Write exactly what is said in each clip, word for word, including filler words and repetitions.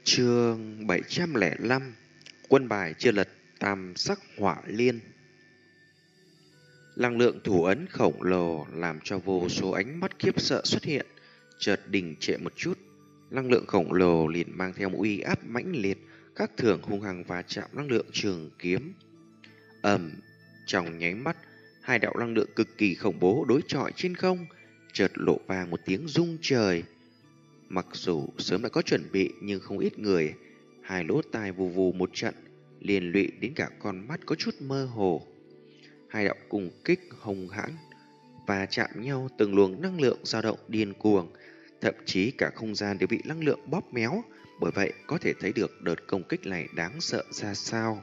Chương bảy trăm lẻ lăm. Quân bài chưa lật, tam sắc hỏa liên. Năng lượng thủ ấn khổng lồ làm cho vô số ánh mắt khiếp sợ xuất hiện, chợt đình trệ một chút. Năng lượng khổng lồ liền mang theo một uy áp mãnh liệt, các thường hung hăng va chạm năng lượng trường kiếm. Ầm, trong nháy mắt, hai đạo năng lượng cực kỳ khủng bố đối chọi trên không, chợt lộ vang một tiếng rung trời. Mặc dù sớm đã có chuẩn bị nhưng không ít người, hai lỗ tai vù vù một trận, liền lụy đến cả con mắt có chút mơ hồ. Hai đạo cùng kích hùng hãn và chạm nhau, từng luồng năng lượng dao động điên cuồng, thậm chí cả không gian đều bị năng lượng bóp méo, bởi vậy có thể thấy được đợt công kích này đáng sợ ra sao.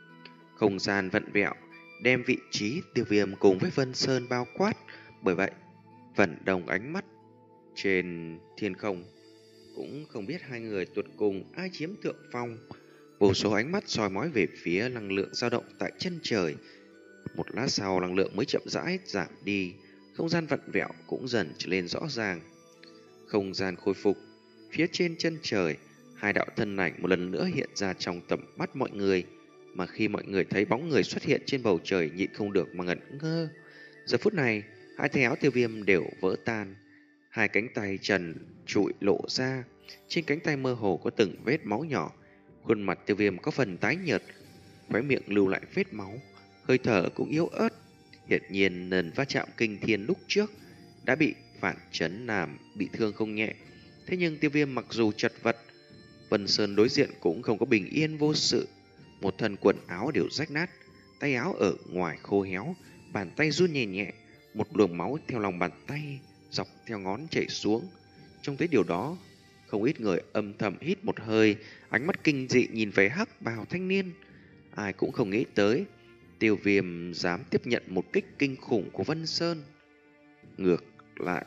Không gian vặn vẹo, đem vị trí Tiêu Viêm cùng với Vân Sơn bao quát, bởi vậy vận động ánh mắt trên thiên không cũng không biết hai người tuột cùng ai chiếm thượng phong. Vô số ánh mắt soi mói về phía năng lượng dao động tại chân trời. Một lát sau năng lượng mới chậm rãi giảm đi, không gian vặn vẹo cũng dần trở lên rõ ràng. Không gian khôi phục, phía trên chân trời, hai đạo thân ảnh một lần nữa hiện ra trong tầm mắt mọi người. Mà khi mọi người thấy bóng người xuất hiện trên bầu trời, nhịn không được mà ngẩn ngơ. Giờ phút này, hai tay áo Tiêu Viêm đều vỡ tan, hai cánh tay trần trụi lộ ra, trên cánh tay mơ hồ có từng vết máu nhỏ. Khuôn mặt Tiêu Viêm có phần tái nhợt, khóe miệng lưu lại vết máu, hơi thở cũng yếu ớt. Hiển nhiên lần va chạm kinh thiên lúc trước đã bị phản chấn làm bị thương không nhẹ. Thế nhưng Tiêu Viêm mặc dù chật vật, Vân Sơn đối diện cũng không có bình yên vô sự. Một thân quần áo đều rách nát, tay áo ở ngoài khô héo, bàn tay run nhẹ nhẹ, một luồng máu theo lòng bàn tay dọc theo ngón chảy xuống. Trông thấy điều đó, không ít người âm thầm hít một hơi, ánh mắt kinh dị nhìn về hắc bào thanh niên. Ai cũng không nghĩ tới Tiêu Viêm dám tiếp nhận một kích kinh khủng của Vân Sơn. Ngược lại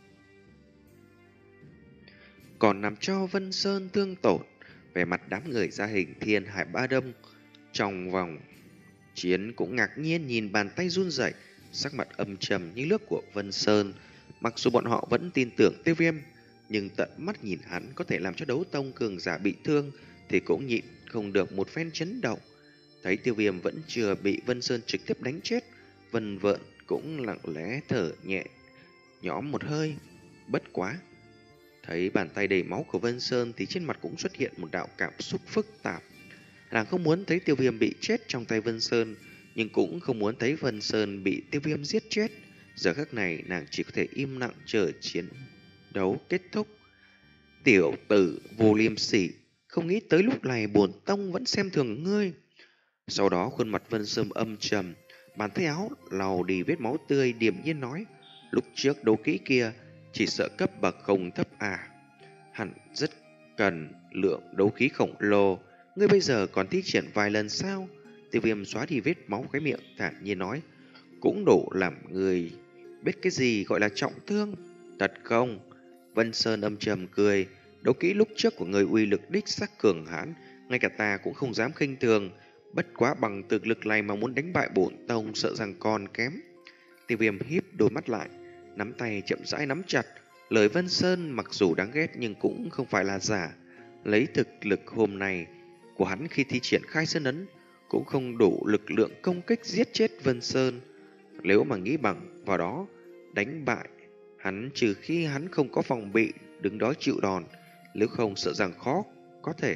còn làm cho Vân Sơn thương tổn. Về mặt đám người gia hình Thiên Hải Ba Đông trong vòng chiến cũng ngạc nhiên nhìn bàn tay run rẩy, sắc mặt âm trầm như nước của Vân Sơn. Mặc dù bọn họ vẫn tin tưởng Tiêu Viêm, nhưng tận mắt nhìn hắn có thể làm cho đấu tông cường giả bị thương thì cũng nhịn không được một phen chấn động. Thấy Tiêu Viêm vẫn chưa bị Vân Sơn trực tiếp đánh chết, Vân Vợn cũng lặng lẽ thở nhẹ nhõm một hơi. Bất quá, thấy bàn tay đầy máu của Vân Sơn thì trên mặt cũng xuất hiện một đạo cảm xúc phức tạp. Nàng không muốn thấy Tiêu Viêm bị chết trong tay Vân Sơn, nhưng cũng không muốn thấy Vân Sơn bị Tiêu Viêm giết chết. Giờ khắc này nàng chỉ có thể im lặng chờ chiến đấu kết thúc. Tiểu tử vô liêm sỉ, không nghĩ tới lúc này bổn tông vẫn xem thường ngươi. Sau đó khuôn mặt Vân Sơn âm trầm, bàn tay áo lau đi vết máu tươi, điềm nhiên nói: lúc trước đấu kỹ kia chỉ sợ cấp bậc không thấp à? Hẳn rất cần lượng đấu khí khổng lồ, ngươi bây giờ còn thi triển vài lần sao? Tiêu Viêm xóa đi vết máu khóe miệng, thản nhiên nói: cũng đủ làm người biết cái gì gọi là trọng thương. Thật không? Vân Sơn âm trầm cười: đấu kỹ lúc trước của người uy lực đích xác cường hãn, ngay cả ta cũng không dám khinh thường. Bất quá bằng thực lực này mà muốn đánh bại bổn tông sợ rằng còn kém. Tiêu Viêm híp đôi mắt lại, nắm tay chậm rãi nắm chặt. Lời Vân Sơn mặc dù đáng ghét nhưng cũng không phải là giả. Lấy thực lực hôm nay của hắn khi thi triển khai sơn ấn cũng không đủ lực lượng công kích giết chết Vân Sơn. Nếu mà nghĩ bằng vào đó đánh bại hắn, trừ khi hắn không có phòng bị đứng đó chịu đòn, nếu không sợ rằng khó có thể.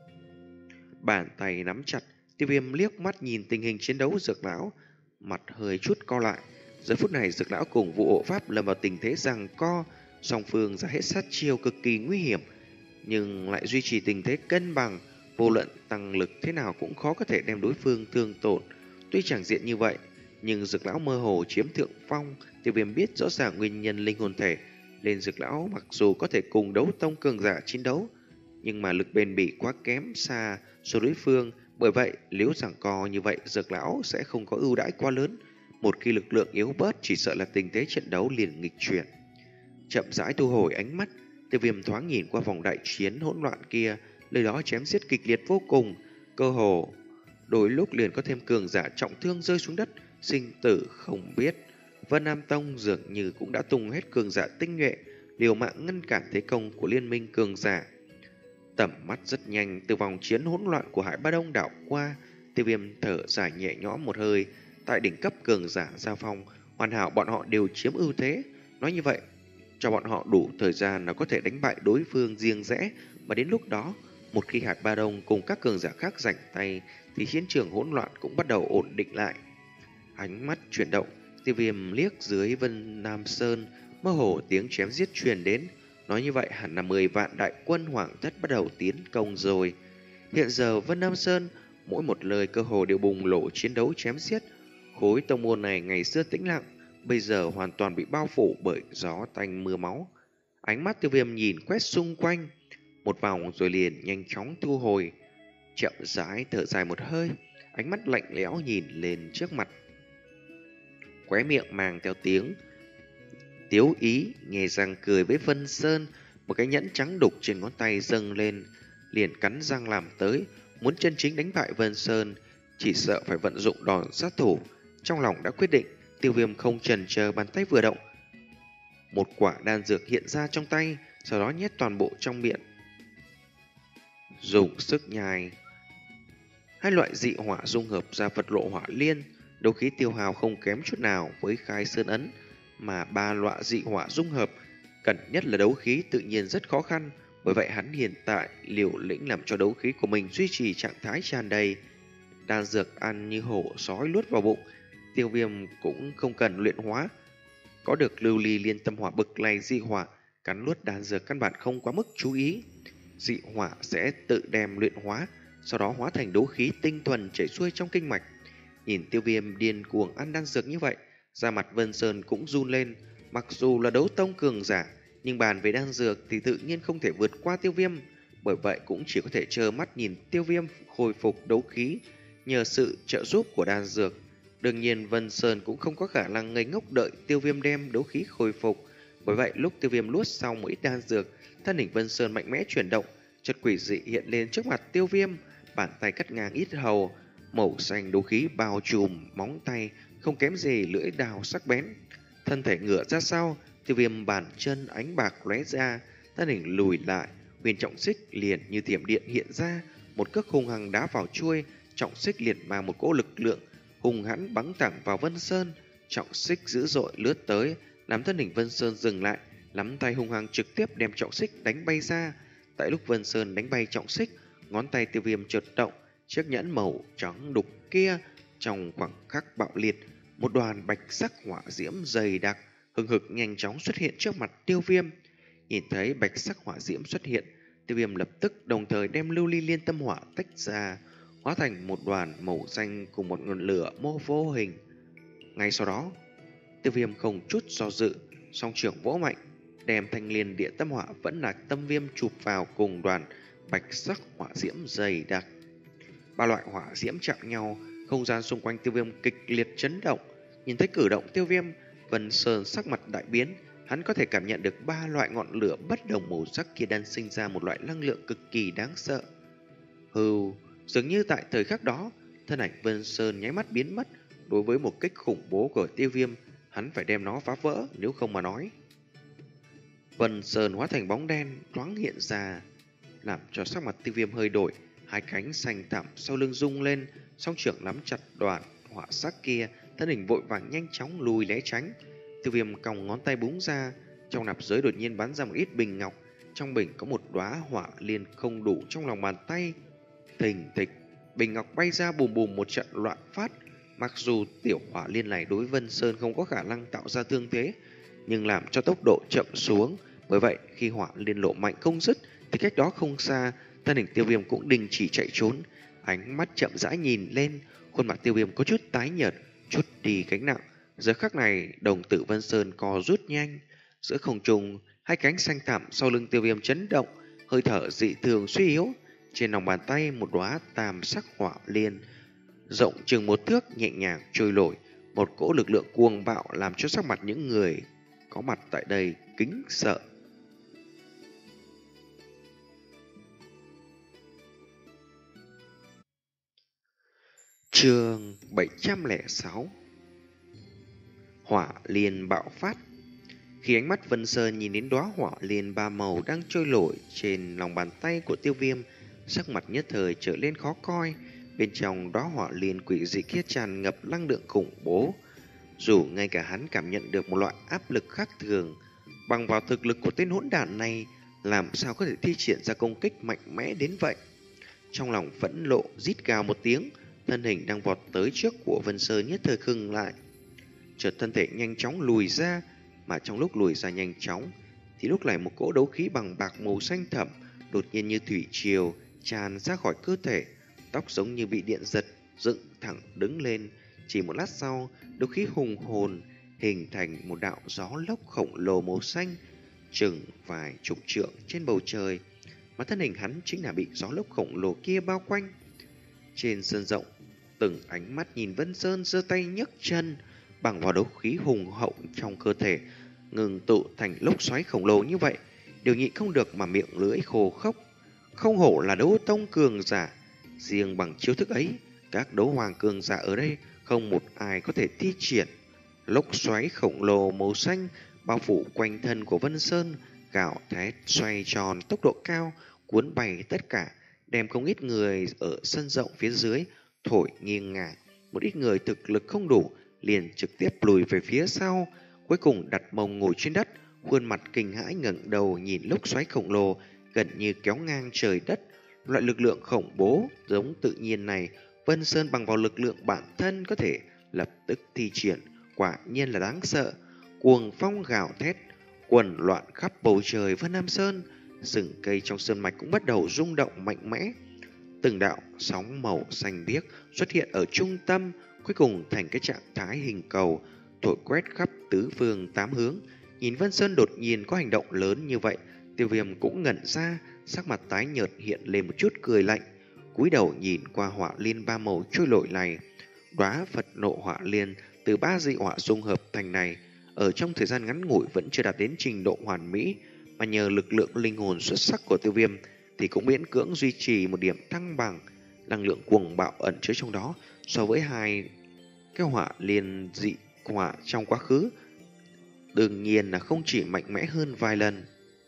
Bàn tay nắm chặt, Tiêu Viêm liếc mắt nhìn tình hình chiến đấu Dược lão, mặt hơi chút co lại. Giờ phút này Dược lão cùng Vụ Hộ Pháp lâm vào tình thế giằng co, song phương ra hết sát chiêu cực kỳ nguy hiểm, nhưng lại duy trì tình thế cân bằng. Vô luận tăng lực thế nào cũng khó có thể đem đối phương thương tổn. Tuy chẳng diện như vậy, nhưng Dược lão mơ hồ chiếm thượng phong. Tiêu Viêm biết rõ ràng nguyên nhân linh hồn thể, nên Dược lão mặc dù có thể cùng đấu tông cường giả chiến đấu, nhưng mà lực bền bỉ quá kém xa so đối phương. Bởi vậy nếu giằng co như vậy, Dược lão sẽ không có ưu đãi quá lớn. Một khi lực lượng yếu bớt, chỉ sợ là tình thế trận đấu liền nghịch chuyển. Chậm rãi thu hồi ánh mắt, Tiêu Viêm thoáng nhìn qua vòng đại chiến hỗn loạn kia, nơi đó chém giết kịch liệt vô cùng, cơ hồ đôi lúc liền có thêm cường giả trọng thương rơi xuống đất, sinh tử không biết. Vân Nam Tông dường như cũng đã tung hết cường giả tinh nhuệ, liều mạng ngăn cản thế công của liên minh cường giả. Tầm mắt rất nhanh từ vòng chiến hỗn loạn của Hải Ba Đông đảo qua, Tiêu Viêm thở dài nhẹ nhõm một hơi. Tại đỉnh cấp cường giả giao phong, hoàn hảo bọn họ đều chiếm ưu thế. Nói như vậy, cho bọn họ đủ thời gian là có thể đánh bại đối phương riêng rẽ, mà đến lúc đó, một khi Hải Ba Đông cùng các cường giả khác rảnh tay, thì chiến trường hỗn loạn cũng bắt đầu ổn định lại. Ánh mắt chuyển động, Tiêu Viêm liếc dưới Vân Nam Sơn, mơ hồ tiếng chém giết truyền đến. Nói như vậy hẳn là mười vạn đại quân Hoàng Thất bắt đầu tiến công rồi. Hiện giờ Vân Nam Sơn, mỗi một lời cơ hồ đều bùng nổ chiến đấu chém giết. Khối tông môn này ngày xưa tĩnh lặng, bây giờ hoàn toàn bị bao phủ bởi gió tanh mưa máu. Ánh mắt Tiêu Viêm nhìn quét xung quanh một vòng rồi liền nhanh chóng thu hồi, chậm rãi thở dài một hơi, ánh mắt lạnh lẽo nhìn lên trước mặt. Khóe miệng mang theo tiếng tiếu ý, nghe răng cười với Vân Sơn, một cái nhẫn trắng đục trên ngón tay dâng lên, liền cắn răng làm tới, muốn chân chính đánh bại Vân Sơn, chỉ sợ phải vận dụng đòn sát thủ. Trong lòng đã quyết định, Tiêu Viêm không chần chờ, bàn tay vừa động, một quả đan dược hiện ra trong tay, sau đó nhét toàn bộ trong miệng, dùng sức nhai. Hai loại dị hỏa dung hợp ra vật lộ hỏa liên, đấu khí tiêu hao không kém chút nào với khai sơn ấn, mà ba loại dị hỏa dung hợp cần nhất là đấu khí tự nhiên rất khó khăn, bởi vậy hắn hiện tại liều lĩnh làm cho đấu khí của mình duy trì trạng thái tràn đầy. Đan dược ăn như hổ sói luốt vào bụng, Tiêu Viêm cũng không cần luyện hóa, có được lưu ly liên tâm hỏa bực này dị hỏa, cắn nuốt đan dược căn bản không quá mức chú ý. Dị hỏa sẽ tự đem luyện hóa, sau đó hóa thành đấu khí tinh thuần chảy xuôi trong kinh mạch. Nhìn Tiêu Viêm điên cuồng ăn đan dược như vậy, da mặt Vân Sơn cũng run lên. Mặc dù là đấu tông cường giả, nhưng bàn về đan dược thì tự nhiên không thể vượt qua Tiêu Viêm, bởi vậy cũng chỉ có thể trơ mắt nhìn Tiêu Viêm hồi phục đấu khí nhờ sự trợ giúp của đan dược. Đương nhiên Vân Sơn cũng không có khả năng ngây ngốc đợi Tiêu Viêm đem đấu khí hồi phục, bởi vậy lúc Tiêu Viêm nuốt xong một ít đan dược, thân hình Vân Sơn mạnh mẽ chuyển động, chợt quỷ dị hiện lên trước mặt Tiêu Viêm, bàn tay cắt ngang ít hầu, màu xanh đấu khí bao trùm móng tay, không kém gì lưỡi đào sắc bén. Thân thể ngửa ra sau, Tiêu Viêm bàn chân ánh bạc lóe ra, thân hình lùi lại, huyền trọng xích liền như thiểm điện hiện ra, một cước hung hăng đá vào chuôi, trọng xích liền mang một cỗ lực lượng hung hãn bắn thẳng vào Vân Sơn. Trọng xích dữ dội lướt tới, làm thân hình Vân Sơn dừng lại, nắm tay hung hăng trực tiếp đem trọng xích đánh bay ra. Tại lúc Vân Sơn đánh bay trọng xích, ngón tay Tiêu Viêm chợt động, chiếc nhẫn màu trắng đục kia trong khoảng khắc bạo liệt, một đoàn bạch sắc hỏa diễm dày đặc hừng hực nhanh chóng xuất hiện trước mặt Tiêu Viêm. Nhìn thấy bạch sắc hỏa diễm xuất hiện, Tiêu Viêm lập tức đồng thời đem lưu ly liên tâm hỏa tách ra, hóa thành một đoàn màu xanh cùng một ngọn lửa mô vô hình. Ngay sau đó, Tiêu Viêm không chút do dự, song trưởng vỗ mạnh, đem thanh liên địa tâm hỏa vẫn là tâm viêm chụp vào cùng đoàn bạch sắc hỏa diễm dày đặc. Ba loại hỏa diễm chạm nhau, không gian xung quanh Tiêu Viêm kịch liệt chấn động. Nhìn thấy cử động Tiêu Viêm, Vân Sơn sắc mặt đại biến, hắn có thể cảm nhận được ba loại ngọn lửa bất đồng màu sắc kia đang sinh ra một loại năng lượng cực kỳ đáng sợ. Hưu, dường như tại thời khắc đó, thân ảnh Vân Sơn nháy mắt biến mất. Đối với một kích khủng bố của Tiêu Viêm, hắn phải đem nó phá vỡ, nếu không mà nói. Vân Sơn hóa thành bóng đen thoáng hiện ra, làm cho sắc mặt Tiêu Viêm hơi đổi. Hai cánh xanh thẳm sau lưng rung lên, song trưởng nắm chặt đoạn hỏa sắc kia, thân hình vội vàng nhanh chóng lùi né tránh. Tiêu Viêm còng ngón tay búng ra, trong nạp giới đột nhiên bắn ra một ít bình ngọc, trong bình có một đóa hỏa liên không đủ trong lòng bàn tay. Thình thịch, bình ngọc bay ra bùm bùm một trận loạn phát. Mặc dù tiểu hỏa liên này đối Vân Sơn không có khả năng tạo ra thương thế, nhưng làm cho tốc độ chậm xuống. Bởi vậy khi hỏa liên lộ mạnh không dứt, thì cách đó không xa, thân hình Tiêu Viêm cũng đình chỉ chạy trốn, ánh mắt chậm rãi nhìn lên, khuôn mặt Tiêu Viêm có chút tái nhợt, chút đi gánh nặng. Giờ khắc này, đồng tử Vân Sơn co rút nhanh, giữa không trung, hai cánh xanh thẳm sau lưng Tiêu Viêm chấn động, hơi thở dị thường suy yếu. Trên lòng bàn tay một đóa tam sắc hỏa liên rộng chừng một thước nhẹ nhàng trôi nổi, một cỗ lực lượng cuồng bạo làm cho sắc mặt những người có mặt tại đây kính sợ. Chương bảy trăm lẻ sáu. Hỏa liên bạo phát. Khi ánh mắt Vân Sơn nhìn đến đóa hỏa liên ba màu đang trôi nổi trên lòng bàn tay của Tiêu Viêm, sắc mặt nhất thời trở lên khó coi. Bên trong đóa hỏa liên quỷ dị kia tràn ngập năng lượng khủng bố. Dù ngay cả hắn cảm nhận được một loại áp lực khác thường, bằng vào thực lực của tên hỗn đản này, làm sao có thể thi triển ra công kích mạnh mẽ đến vậy? Trong lòng phẫn nộ rít gào một tiếng, thân hình đang vọt tới trước của Vân Sơn nhất thời khựng lại. Chợt thân thể nhanh chóng lùi ra, mà trong lúc lùi ra nhanh chóng, thì lúc này một cỗ đấu khí bằng bạc màu xanh thẳm đột nhiên như thủy triều tràn ra khỏi cơ thể, tóc giống như bị điện giật, dựng thẳng đứng lên. Chỉ một lát sau, đấu khí hùng hồn hình thành một đạo gió lốc khổng lồ màu xanh, chừng vài chục trượng trên bầu trời, mà thân hình hắn chính là bị gió lốc khổng lồ kia bao quanh. Trên sân rộng, từng ánh mắt nhìn Vân Sơn giơ tay nhấc chân, bằng vào đấu khí hùng hậu trong cơ thể ngừng tụ thành lốc xoáy khổng lồ như vậy, đều nhịn không được mà miệng lưỡi khô khốc. Không hổ là đấu tông cường giả, riêng bằng chiêu thức ấy, các đấu hoàng cường giả ở đây không một ai có thể thi triển. Lốc xoáy khổng lồ màu xanh bao phủ quanh thân của Vân Sơn, gào thét xoay tròn tốc độ cao, cuốn bay tất cả, đem không ít người ở sân rộng phía dưới thổi nghiêng ngả. Một ít người thực lực không đủ liền trực tiếp lùi về phía sau, cuối cùng đặt mông ngồi trên đất, khuôn mặt kinh hãi ngẩng đầu nhìn lốc xoáy khổng lồ gần như kéo ngang trời đất. Loại lực lượng khủng bố giống tự nhiên này, Vân Sơn bằng vào lực lượng bản thân có thể lập tức thi triển, quả nhiên là đáng sợ. Cuồng phong gào thét, quần loạn khắp bầu trời Vân Nam Sơn, rừng cây trong sơn mạch cũng bắt đầu rung động mạnh mẽ. Từng đạo sóng màu xanh biếc xuất hiện ở trung tâm, cuối cùng thành cái trạng thái hình cầu, thổi quét khắp tứ phương tám hướng. Nhìn Vân Sơn đột nhiên có hành động lớn như vậy, Tiêu Viêm cũng ngẩn ra, sắc mặt tái nhợt hiện lên một chút cười lạnh, cúi đầu nhìn qua hỏa liên ba màu trôi nổi này. Đóa Phật nộ hỏa liên từ ba dị hỏa dung hợp thành này, ở trong thời gian ngắn ngủi vẫn chưa đạt đến trình độ hoàn mỹ, mà nhờ lực lượng linh hồn xuất sắc của Tiêu Viêm thì cũng miễn cưỡng duy trì một điểm thăng bằng. Năng lượng cuồng bạo ẩn chứa trong đó so với hai cái hỏa liên dị hỏa trong quá khứ đương nhiên là không chỉ mạnh mẽ hơn vài lần.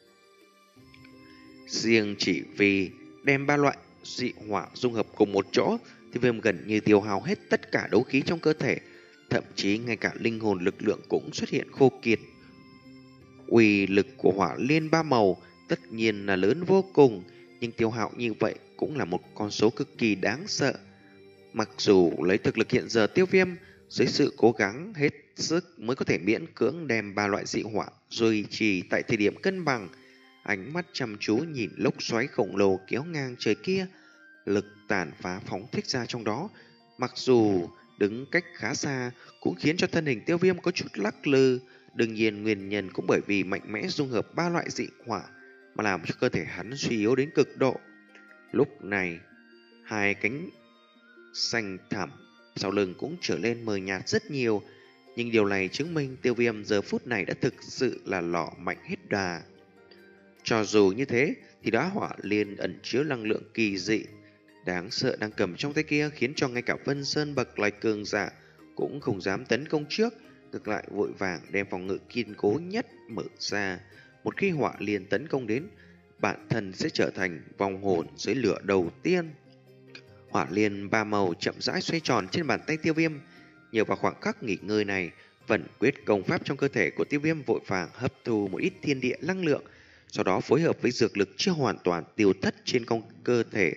Riêng chỉ vì đem ba loại dị hỏa dung hợp cùng một chỗ, Tiêu Viêm gần như tiêu hao hết tất cả đấu khí trong cơ thể, thậm chí ngay cả linh hồn lực lượng cũng xuất hiện khô kiệt. Uy lực của hỏa liên ba màu tất nhiên là lớn vô cùng, nhưng tiêu hao như vậy cũng là một con số cực kỳ đáng sợ. Mặc dù lấy thực lực hiện giờ Tiêu Viêm, dưới sự cố gắng hết sức mới có thể miễn cưỡng đem ba loại dị hỏa duy trì tại thời điểm cân bằng, ánh mắt chăm chú nhìn lốc xoáy khổng lồ kéo ngang trời kia, lực tàn phá phóng thích ra trong đó, mặc dù đứng cách khá xa cũng khiến cho thân hình Tiêu Viêm có chút lắc lư. Đương nhiên nguyên nhân cũng bởi vì mạnh mẽ dung hợp ba loại dị hỏa mà làm cho cơ thể hắn suy yếu đến cực độ. Lúc này, hai cánh xanh thẳm sau lưng cũng trở lên mờ nhạt rất nhiều, nhưng điều này chứng minh Tiêu Viêm giờ phút này đã thực sự là lọ mạnh hết đà. Cho dù như thế thì đóa hỏa liên ẩn chứa năng lượng kỳ dị đáng sợ đang cầm trong tay kia, khiến cho ngay cả Vân Sơn bậc lại cường giả cũng không dám tấn công trước, ngược lại vội vàng đem phòng ngự kiên cố nhất mở ra. Một khi hỏa liên tấn công đến, bản thân sẽ trở thành vòng hồn dưới lửa đầu tiên. Hỏa liên ba màu chậm rãi xoay tròn trên bàn tay Tiêu Viêm. Nhờ vào khoảng khắc nghỉ ngơi này, vận quyết công pháp trong cơ thể của Tiêu Viêm vội vàng hấp thu một ít thiên địa năng lượng, sau đó phối hợp với dược lực chưa hoàn toàn tiêu thất trên con cơ thể,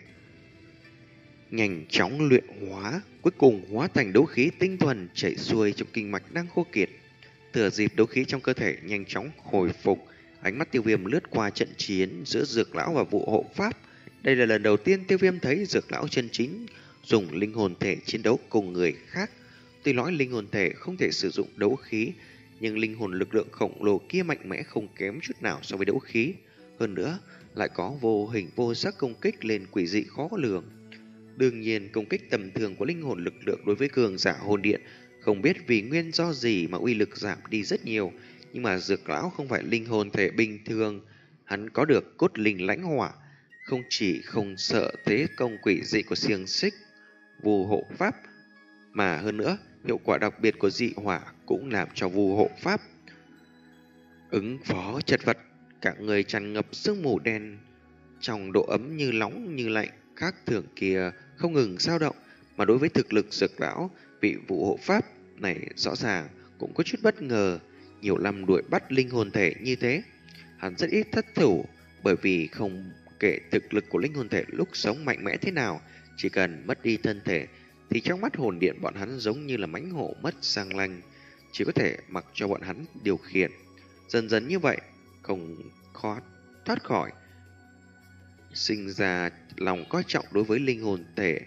nhanh chóng luyện hóa, cuối cùng hóa thành đấu khí tinh thuần chảy xuôi trong kinh mạch đang khô kiệt. Thừa dịp đấu khí trong cơ thể nhanh chóng hồi phục, ánh mắt Tiêu Viêm lướt qua trận chiến giữa Dược Lão và Vụ Hộ Pháp. Đây là lần đầu tiên Tiêu Viêm thấy Dược Lão chân chính dùng linh hồn thể chiến đấu cùng người khác. Tuy nói linh hồn thể không thể sử dụng đấu khí, nhưng linh hồn lực lượng khổng lồ kia mạnh mẽ không kém chút nào so với đấu khí. Hơn nữa, lại có vô hình vô sắc công kích lên quỷ dị khó lường. Đương nhiên, công kích tầm thường của linh hồn lực lượng đối với cường giả hồn điện không biết vì nguyên do gì mà uy lực giảm đi rất nhiều. Nhưng mà Dược Lão không phải linh hồn thể bình thường, hắn có được cốt linh lãnh hỏa, không chỉ không sợ thế công quỷ dị của xiềng xích Vù Hộ Pháp, mà hơn nữa hiệu quả đặc biệt của dị hỏa cũng làm cho Vù Hộ Pháp Ứng phó chật vật, cả người tràn ngập sương mù đen trong độ ấm như nóng như lạnh khác thường kia không ngừng dao động, mà đối với thực lực Dược lão, vị vụ hộ pháp này rõ ràng cũng có chút bất ngờ. Nhiều năm đuổi bắt linh hồn thể như thế, hắn rất ít thất thủ, bởi vì không kể thực lực của linh hồn thể lúc sống mạnh mẽ thế nào, chỉ cần mất đi thân thể thì trong mắt hồn điện bọn hắn giống như là mãnh hổ mất răng nanh, chỉ có thể mặc cho bọn hắn điều khiển. Dần dần như vậy, không khó thoát khỏi sinh ra lòng coi trọng đối với linh hồn thể.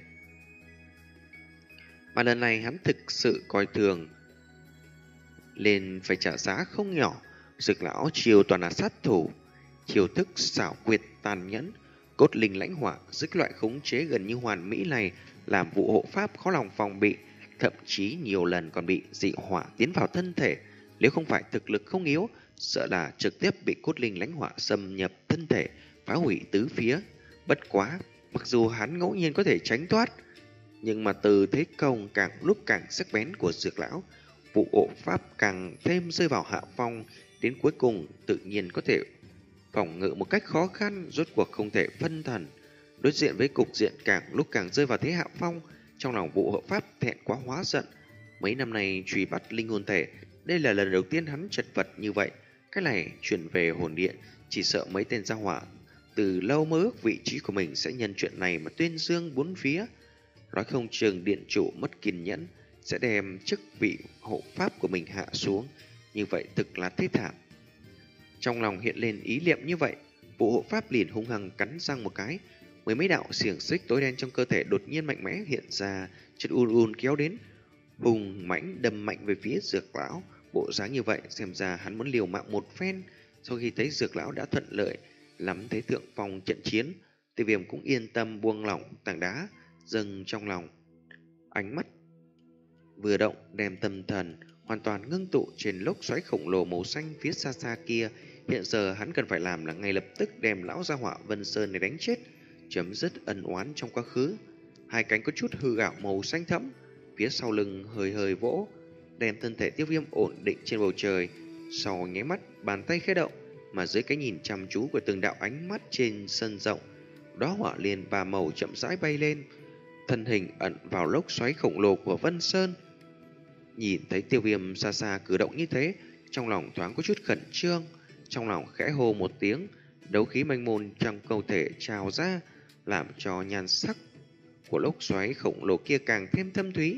Mà lần này hắn thực sự coi thường, nên phải trả giá không nhỏ. Dược lão chiều toàn là sát thủ, chiêu thức xảo quyệt tàn nhẫn, cốt linh lãnh hỏa, dứt loại khống chế gần như hoàn mỹ này làm vụ hộ pháp khó lòng phòng bị, thậm chí nhiều lần còn bị dị hỏa tiến vào thân thể. Nếu không phải thực lực không yếu, sợ là trực tiếp bị cốt linh lãnh hỏa xâm nhập thân thể, phá hủy tứ phía. Bất quá, mặc dù hắn ngẫu nhiên có thể tránh thoát, nhưng mà từ thế công càng lúc càng sắc bén của Dược lão, vụ hộ pháp càng thêm rơi vào hạ phong, đến cuối cùng tự nhiên có thể phòng ngự một cách khó khăn, rốt cuộc không thể phân thần. Đối diện với cục diện càng lúc càng rơi vào thế hạ phong, trong lòng vụ hộ pháp thẹn quá hóa giận. Mấy năm nay truy bắt linh hồn thể, đây là lần đầu tiên hắn chật vật như vậy. Cái này chuyển về hồn điện, chỉ sợ mấy tên gia hỏa từ lâu mơ ước vị trí của mình sẽ nhân chuyện này mà tuyên dương bốn phía. Nói không chừng điện chủ mất kiên nhẫn sẽ đem chức vị hộ pháp của mình hạ xuống, như vậy thực là thế thảm. Trong lòng hiện lên ý niệm như vậy, vụ hộ pháp liền hung hăng cắn răng một cái, mười mấy đạo xiềng xích tối đen trong cơ thể đột nhiên mạnh mẽ hiện ra, chân un un kéo đến, hùng mãnh đâm mạnh về phía Dược lão. Bộ dáng như vậy xem ra hắn muốn liều mạng một phen. Sau khi thấy Dược lão đã thuận lợi lắm thế thượng phong trận chiến, Tiêu Viêm cũng yên tâm buông lỏng tảng đá dâng trong lòng. Ánh mắt vừa động, đem tâm thần hoàn toàn ngưng tụ trên lốc xoáy khổng lồ màu xanh phía xa xa kia. Hiện giờ hắn cần phải làm là ngay lập tức đem lão gia hỏa Vân Sơn này đánh chết, chấm dứt ân oán trong quá khứ. Hai cánh có chút hư ảo màu xanh thẫm, phía sau lưng hơi hơi vỗ, đem thân thể Tiêu Viêm ổn định trên bầu trời. Sau nháy mắt, bàn tay khẽ động, mà dưới cái nhìn chăm chú của từng đạo ánh mắt trên sân rộng, đóa hỏa liên ba màu chậm rãi bay lên, thân hình ẩn vào lốc xoáy khổng lồ của Vân Sơn. Nhìn thấy Tiêu Viêm xa xa cử động như thế, trong lòng thoáng có chút khẩn trương, trong lòng khẽ hô một tiếng, đấu khí mênh mông trong cơ thể trào ra, làm cho nhan sắc của lốc xoáy khổng lồ kia càng thêm thâm thúy.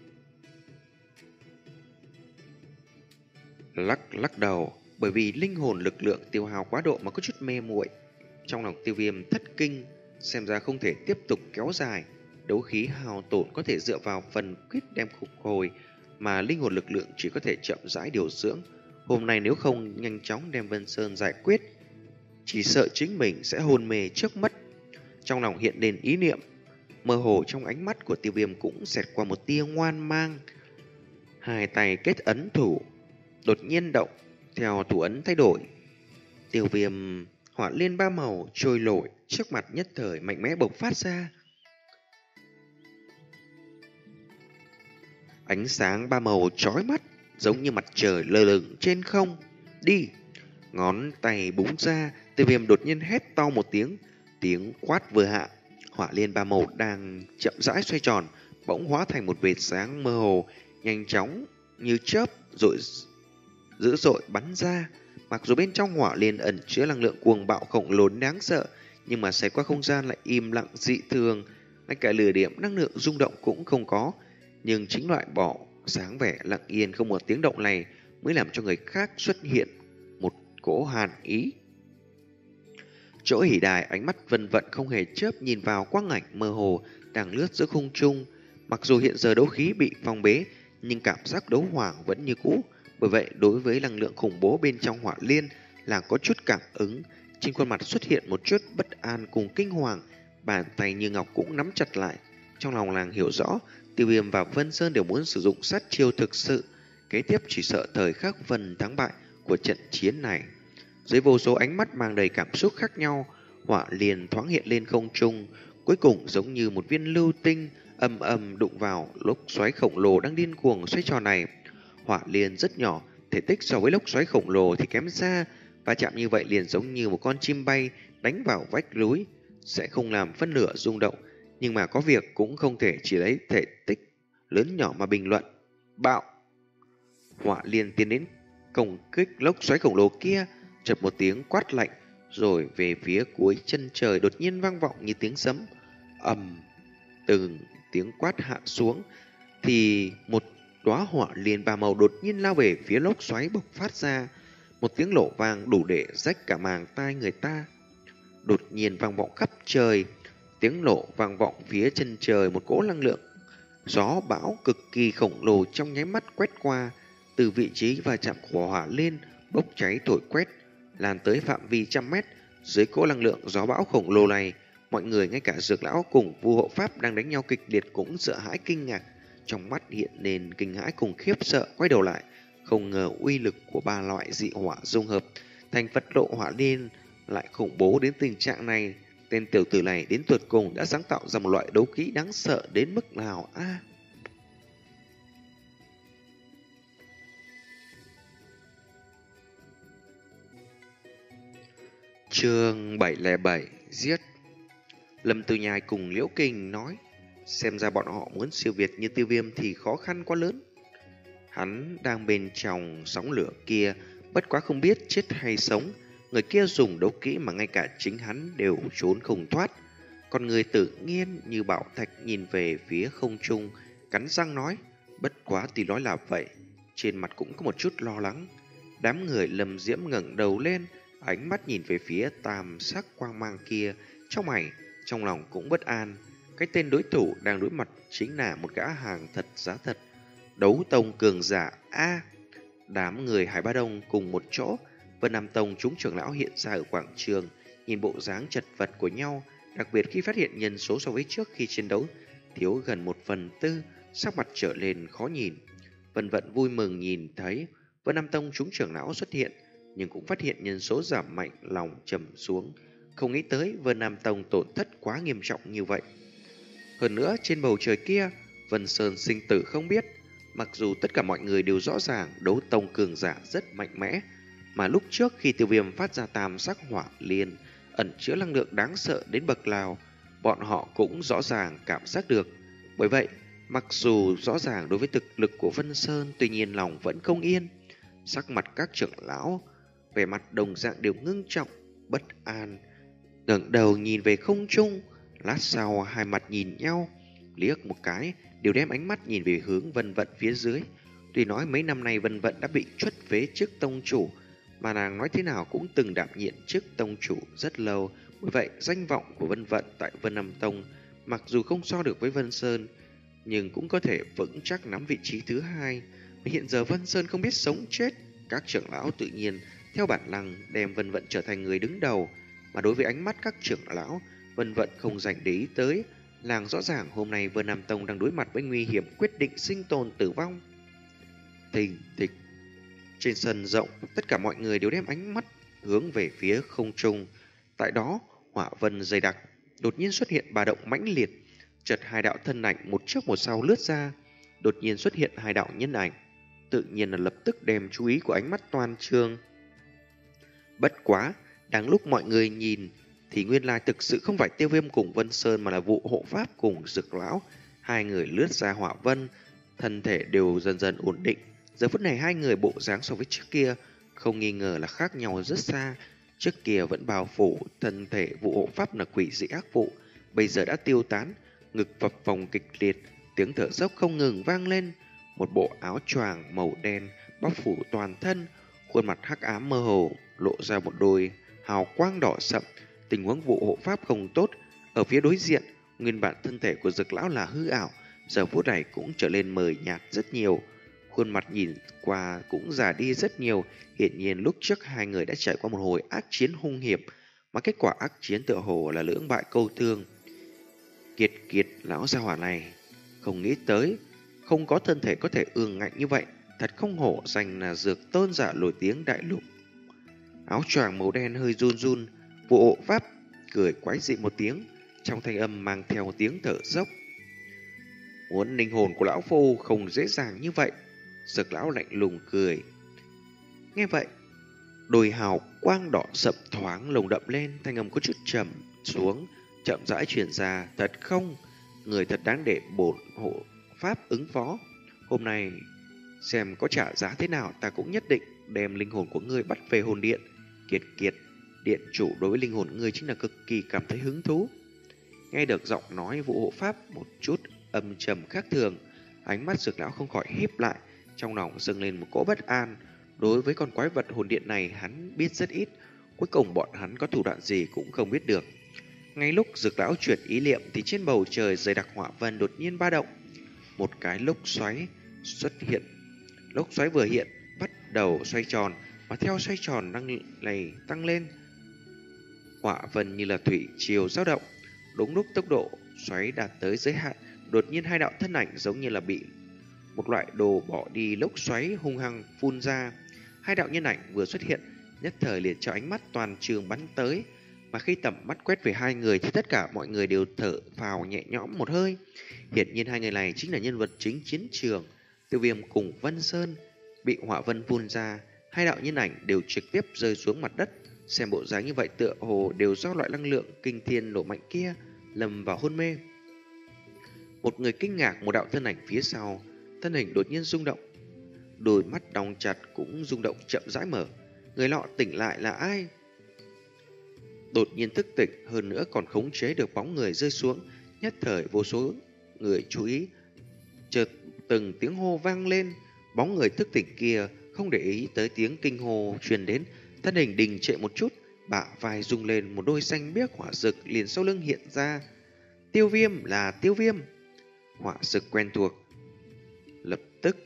Lắc lắc đầu, bởi vì linh hồn lực lượng tiêu hao quá độ mà có chút mê muội. Trong lòng Tiêu Viêm thất kinh, xem ra không thể tiếp tục kéo dài. Đấu khí hao tổn có thể dựa vào phần quyết đem phục hồi, mà linh hồn lực lượng chỉ có thể chậm rãi điều dưỡng. Hôm nay nếu không nhanh chóng đem Vân Sơn giải quyết, chỉ sợ chính mình sẽ hôn mê trước mắt. Trong lòng hiện lên ý niệm, mơ hồ trong ánh mắt của Tiêu Viêm cũng xẹt qua một tia ngoan mang. Hai tay kết ấn thủ, đột nhiên động, theo thủ ấn thay đổi. Tiêu Viêm hỏa liên ba màu trôi nổi trước mặt nhất thời mạnh mẽ bộc phát ra. Ánh sáng ba màu chói mắt, giống như mặt trời lơ lửng trên không. Đi! Ngón tay búng ra, Tiêu Viêm đột nhiên hét to một tiếng. Tiếng quát vừa hạ, hỏa liên ba màu đang chậm rãi xoay tròn, bỗng hóa thành một vệt sáng mơ hồ, nhanh chóng như chớp rồi dữ dội bắn ra. Mặc dù bên trong hỏa liên ẩn chứa năng lượng cuồng bạo khổng lồ đáng sợ, nhưng mà xẹt qua không gian lại im lặng dị thường, ngay cả lửa điểm năng lượng rung động cũng không có. Nhưng chính loại bỏ sáng vẻ lặng yên không một tiếng động này mới làm cho người khác xuất hiện một cỗ hàn ý. Chỗ hỉ đài ánh mắt vân vận không hề chớp nhìn vào quang ảnh mơ hồ đang lướt giữa không trung. Mặc dù hiện giờ đấu khí bị phong bế, nhưng cảm giác đấu hoàng vẫn như cũ. Bởi vậy đối với năng lượng khủng bố bên trong hỏa liên là có chút cảm ứng. Trên khuôn mặt xuất hiện một chút bất an cùng kinh hoàng, bàn tay như ngọc cũng nắm chặt lại. Trong lòng làng hiểu rõ, Tiêu Viêm và Vân Sơn đều muốn sử dụng sát chiêu thực sự, kế tiếp chỉ sợ thời khắc phần thắng bại của trận chiến này. Dưới vô số ánh mắt mang đầy cảm xúc khác nhau, hỏa liền thoáng hiện lên không trung, cuối cùng giống như một viên lưu tinh âm âm đụng vào lốc xoáy khổng lồ đang điên cuồng xoay tròn này. Hỏa liền rất nhỏ, thể tích so với lốc xoáy khổng lồ thì kém xa, va chạm như vậy liền giống như một con chim bay đánh vào vách núi, sẽ không làm phân nửa rung động, nhưng mà có việc cũng không thể chỉ lấy thể tích lớn nhỏ mà bình luận. Bạo! Hỏa Liên tiến đến công kích lốc xoáy khổng lồ kia, chợt một tiếng quát lạnh, rồi về phía cuối chân trời đột nhiên vang vọng như tiếng sấm. Ầm! Từng tiếng quát hạ xuống, thì một đóa hỏa liên ba màu đột nhiên lao về phía lốc xoáy bộc phát ra, một tiếng nổ vang đủ để rách cả màng tai người ta. Đột nhiên vang vọng khắp trời, tiếng nổ vang vọng phía chân trời, một cỗ năng lượng gió bão cực kỳ khổng lồ trong nháy mắt quét qua, từ vị trí va chạm của hỏa liên bốc cháy thổi quét lan tới phạm vi trăm mét. Dưới cỗ năng lượng gió bão khổng lồ này, mọi người ngay cả Dược lão cùng Vu hộ pháp đang đánh nhau kịch liệt cũng sợ hãi kinh ngạc, trong mắt hiện lên kinh hãi cùng khiếp sợ, quay đầu lại, không ngờ uy lực của ba loại dị hỏa dung hợp thành Phật lộ hỏa liên lại khủng bố đến tình trạng này. Tên tiểu tử này đến tuyệt cùng đã sáng tạo ra một loại đấu khí đáng sợ đến mức nào a? À, chương bảy không bảy giết. Lâm Tư Nhai cùng Liễu Kình nói, xem ra bọn họ muốn siêu việt như Tiêu Viêm thì khó khăn quá lớn. Hắn đang bên trong sóng lửa kia, bất quá không biết chết hay sống. Người kia dùng đấu kỹ mà ngay cả chính hắn đều trốn không thoát. Còn người tự nhiên như bảo thạch nhìn về phía không trung, cắn răng nói, bất quá tuy nói là vậy, trên mặt cũng có một chút lo lắng. Đám người Lâm Diễm ngẩng đầu lên, ánh mắt nhìn về phía tam sắc quang mang kia, trong mày, trong lòng cũng bất an. Cái tên đối thủ đang đối mặt chính là một gã hàng thật giá thật, đấu tông cường giả a. Đám người Hải Ba Đông cùng một chỗ, Vân Nam Tông chúng trưởng lão hiện ra ở quảng trường, nhìn bộ dáng chật vật của nhau, đặc biệt khi phát hiện nhân số so với trước khi chiến đấu thiếu gần một phần tư, sắc mặt trở lên khó nhìn. Vân Vận vui mừng nhìn thấy Vân Nam Tông chúng trưởng lão xuất hiện, nhưng cũng phát hiện nhân số giảm mạnh, lòng trầm xuống, không nghĩ tới Vân Nam Tông tổn thất quá nghiêm trọng như vậy. Hơn nữa trên bầu trời kia, Vân Sơn sinh tử không biết. Mặc dù tất cả mọi người đều rõ ràng đấu tông cường giả rất mạnh mẽ, mà lúc trước khi Tiêu Viêm phát ra tam sắc hỏa liên ẩn chứa năng lượng đáng sợ đến bậc nào, bọn họ cũng rõ ràng cảm giác được. Bởi vậy, mặc dù rõ ràng đối với thực lực của Vân Sơn, tuy nhiên lòng vẫn không yên. Sắc mặt các trưởng lão vẻ mặt đồng dạng đều ngưng trọng, bất an, ngẩng đầu nhìn về không trung. Lát sau hai mặt nhìn nhau, liếc một cái, đều đem ánh mắt nhìn về hướng Vân Vận phía dưới. Tuy nói mấy năm nay Vân Vận đã bị truất phế chức tông chủ, mà nàng nói thế nào cũng từng đảm nhiệm chức tông chủ rất lâu. Bởi vậy danh vọng của Vân Vận tại Vân Nam Tông mặc dù không so được với Vân Sơn, nhưng cũng có thể vững chắc nắm vị trí thứ hai. Mà hiện giờ Vân Sơn không biết sống chết, các trưởng lão tự nhiên theo bản năng đem Vân Vận trở thành người đứng đầu. Mà đối với ánh mắt các trưởng lão, Vân Vận không dành để ý tới. Làng rõ ràng hôm nay Vân Nam Tông đang đối mặt với nguy hiểm quyết định sinh tồn tử vong. Thình thịch. Trên sân rộng, tất cả mọi người đều đem ánh mắt hướng về phía không trung. Tại đó, hỏa vân dày đặc, đột nhiên xuất hiện ba động mãnh liệt. Chợt hai đạo thân ảnh một trước một sau lướt ra, đột nhiên xuất hiện hai đạo nhân ảnh, tự nhiên là lập tức đem chú ý của ánh mắt toàn trường. Bất quá, đang lúc mọi người nhìn thì nguyên lai thực sự không phải Tiêu Viêm cùng Vân Sơn, mà là Vụ hộ pháp cùng Dực lão. Hai người lướt ra hỏa vân, thân thể đều dần dần ổn định. Giờ phút này hai người bộ dáng so với trước kia không nghi ngờ là khác nhau rất xa. Trước kia vẫn bao phủ thân thể Vụ hộ pháp là quỷ dị ác vụ, bây giờ đã tiêu tán, ngực phập phồng kịch liệt, tiếng thở dốc không ngừng vang lên. Một bộ áo choàng màu đen bao phủ toàn thân, khuôn mặt hắc ám mơ hồ lộ ra một đôi hào quang đỏ sậm. Tình huống Vụ hộ pháp không tốt. Ở phía đối diện, nguyên bản thân thể của Dực lão là hư ảo, giờ phút này cũng trở nên mờ nhạt rất nhiều. Khuôn mặt nhìn qua cũng già đi rất nhiều. Hiển nhiên lúc trước hai người đã trải qua một hồi ác chiến hung hiểm, mà kết quả ác chiến tựa hồ là lưỡng bại câu thương. Kiệt kiệt lão gia hỏa này, không nghĩ tới không có thân thể có thể ương ngạnh như vậy, thật không hổ danh là dược tôn giả nổi tiếng đại lục. Áo choàng màu đen hơi run run, Vụ hộ pháp cười quái dị một tiếng, trong thanh âm mang theo tiếng thở dốc. Muốn linh hồn của lão phu không dễ dàng như vậy. Dực lão lạnh lùng cười. Nghe vậy, đôi hào quang đỏ sậm thoáng lồng đậm lên, thanh âm có chút trầm xuống, chậm rãi truyền ra. Thật không? Người thật đáng để bổn hộ pháp ứng phó. Hôm nay xem có trả giá thế nào, ta cũng nhất định đem linh hồn của ngươi bắt về hồn điện. Kiệt kiệt, điện chủ đối với linh hồn ngươi chính là cực kỳ cảm thấy hứng thú. Nghe được giọng nói vụ hộ pháp một chút âm trầm khác thường, ánh mắt Dược lão không khỏi híp lại, trong lòng dâng lên một cỗ bất an. Đối với con quái vật hồn điện này hắn biết rất ít, cuối cùng bọn hắn có thủ đoạn gì cũng không biết được. Ngay lúc Dược lão chuyển ý niệm thì trên bầu trời dày đặc hỏa vân đột nhiên ba động, một cái lốc xoáy xuất hiện. Lốc xoáy vừa hiện bắt đầu xoay tròn, mà theo xoay tròn năng này tăng lên, hỏa vân như là thủy triều dao động. Đúng lúc tốc độ xoáy đạt tới giới hạn, đột nhiên hai đạo thân ảnh giống như là bị một loại đồ bỏ đi lốc xoáy hung hăng phun ra. Hai đạo nhân ảnh vừa xuất hiện, nhất thời liền cho ánh mắt toàn trường bắn tới, mà khi tầm mắt quét về hai người thì tất cả mọi người đều thở phào nhẹ nhõm một hơi. Hiển nhiên hai người này chính là nhân vật chính chiến trường. Tiêu Viêm cùng Vân Sơn bị hỏa vân phun ra, hai đạo nhân ảnh đều trực tiếp rơi xuống mặt đất. Xem bộ dáng như vậy tựa hồ đều do loại năng lượng kinh thiên nổ mạnh kia lầm vào hôn mê. Một người kinh ngạc, một đạo thân ảnh phía sau, thân hình đột nhiên rung động, đôi mắt đóng chặt cũng rung động chậm rãi mở. Người lọ tỉnh lại là ai? Đột nhiên thức tỉnh, hơn nữa còn khống chế được bóng người rơi xuống. Nhất thời vô số người chú ý, chợt từng tiếng hô vang lên. Bóng người thức tỉnh kia không để ý tới tiếng kinh hô truyền đến, thân hình đình trệ một chút, bả vai rung lên, một đôi xanh biếc hỏa rực liền sau lưng hiện ra. Tiêu Viêm, là Tiêu Viêm. Hỏa rực quen thuộc lập tức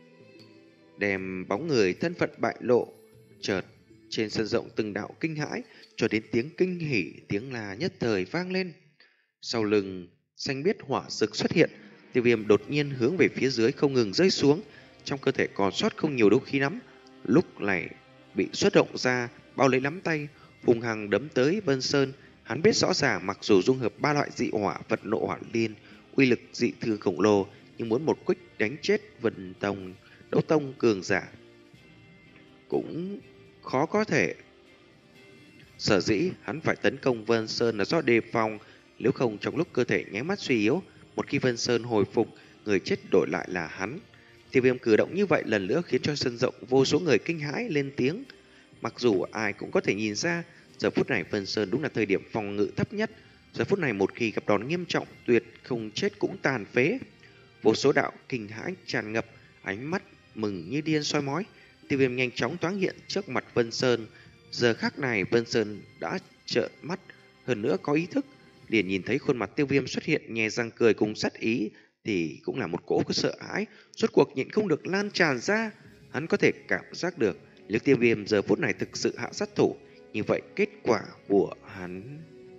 đem bóng người thân phận bại lộ. Chợt trên sân rộng từng đạo kinh hãi, cho đến tiếng kinh hỉ, tiếng là nhất thời vang lên. Sau lưng xanh biếc hỏa rực xuất hiện, Tiêu Viêm đột nhiên hướng về phía dưới không ngừng rơi xuống. Trong cơ thể còn sót không nhiều đấu khí nắm, lúc này bị xuất động ra, bao lấy nắm tay, hung hăng đấm tới Vân Sơn. Hắn biết rõ ràng mặc dù dung hợp ba loại dị hỏa vật nộ hỏa liên, uy lực dị thường khổng lồ, nhưng muốn một quích đánh chết Vân Tông đấu tông cường giả cũng khó có thể. Sở dĩ hắn phải tấn công Vân Sơn là do đề phòng, nếu không trong lúc cơ thể nháy mắt suy yếu, một khi Vân Sơn hồi phục, người chết đổi lại là hắn. Tiêu Viêm cử động như vậy lần nữa khiến cho sân rộng vô số người kinh hãi lên tiếng. Mặc dù ai cũng có thể nhìn ra, giờ phút này Vân Sơn đúng là thời điểm phòng ngự thấp nhất. Giờ phút này một khi gặp đòn nghiêm trọng, tuyệt không chết cũng tàn phế. Vô số đạo kinh hãi tràn ngập, ánh mắt mừng như điên soi mói. Tiêu Viêm nhanh chóng thoáng hiện trước mặt Vân Sơn. Giờ khắc này Vân Sơn đã trợn mắt, hơn nữa có ý thức, liền nhìn thấy khuôn mặt Tiêu Viêm xuất hiện nhe răng cười cùng sát ý, thì cũng là một cỗ có sợ hãi rốt cuộc nhịn không được lan tràn ra. Hắn có thể cảm giác được nếu Tiêu Viêm giờ phút này thực sự hạ sát thủ, như vậy kết quả của hắn.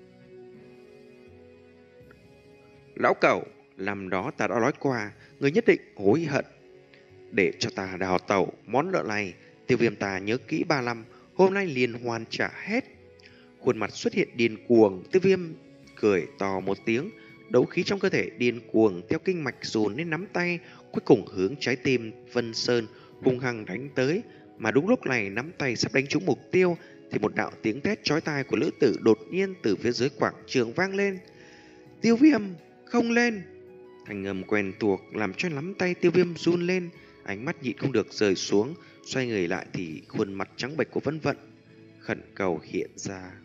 Lão cẩu, năm đó ta đã nói qua, người nhất định hối hận. Để cho ta đào tẩu món nợ này, Tiêu Viêm ta nhớ kỹ ba năm, hôm nay liền hoàn trả hết. Khuôn mặt xuất hiện điên cuồng, Tiêu Viêm cười to một tiếng, đấu khí trong cơ thể điên cuồng theo kinh mạch dồn lên nắm tay, cuối cùng hướng trái tim Vân Sơn hung hăng đánh tới. Mà đúng lúc này nắm tay sắp đánh trúng mục tiêu thì một đạo tiếng thét chói tai của lữ tử đột nhiên từ phía dưới quảng trường vang lên. Tiêu Viêm, không lên! Thanh âm quen thuộc làm cho nắm tay Tiêu Viêm run lên, ánh mắt nhịn không được rời xuống, xoay người lại thì khuôn mặt trắng bệch của Vân Vận khẩn cầu hiện ra.